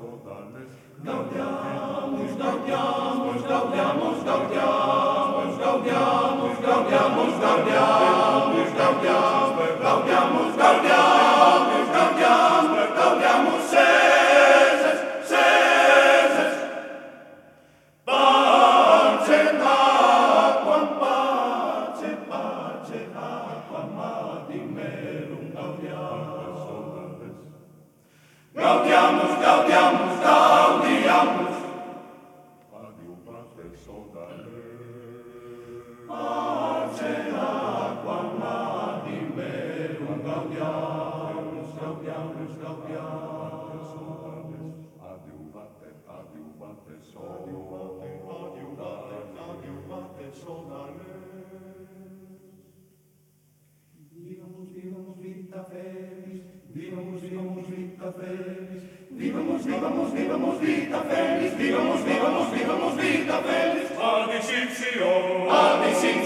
Gaudiamus, gaudiamus, gaudiamus, gaudiamus, gaudiamus, gaudiamus, gaudiamus, gaudiamus, gaudiamus, gaudiamus, gaudiamus, gaudiamus, seses, seses. Pace, aquam, pace, pace, aquam, adimerum gaudiamus. Gaudiamus, gaudiamus, gaudiamus. Adiuvate sodales. Pace, aquam, adimerum gaudiamus, gaudiamus, gaudiamus. Adiuvate, adiuvate sodales. Adiuvate, adiuvate sodales. Vivamus, vivamus, vita felis. Vivamus, vivamus, vita felis. Vivamus, vivamus, vivamus, vita felis. Vivamus, vivamus, vivamus, vita felis. Ad dicitio. Ad dicitio.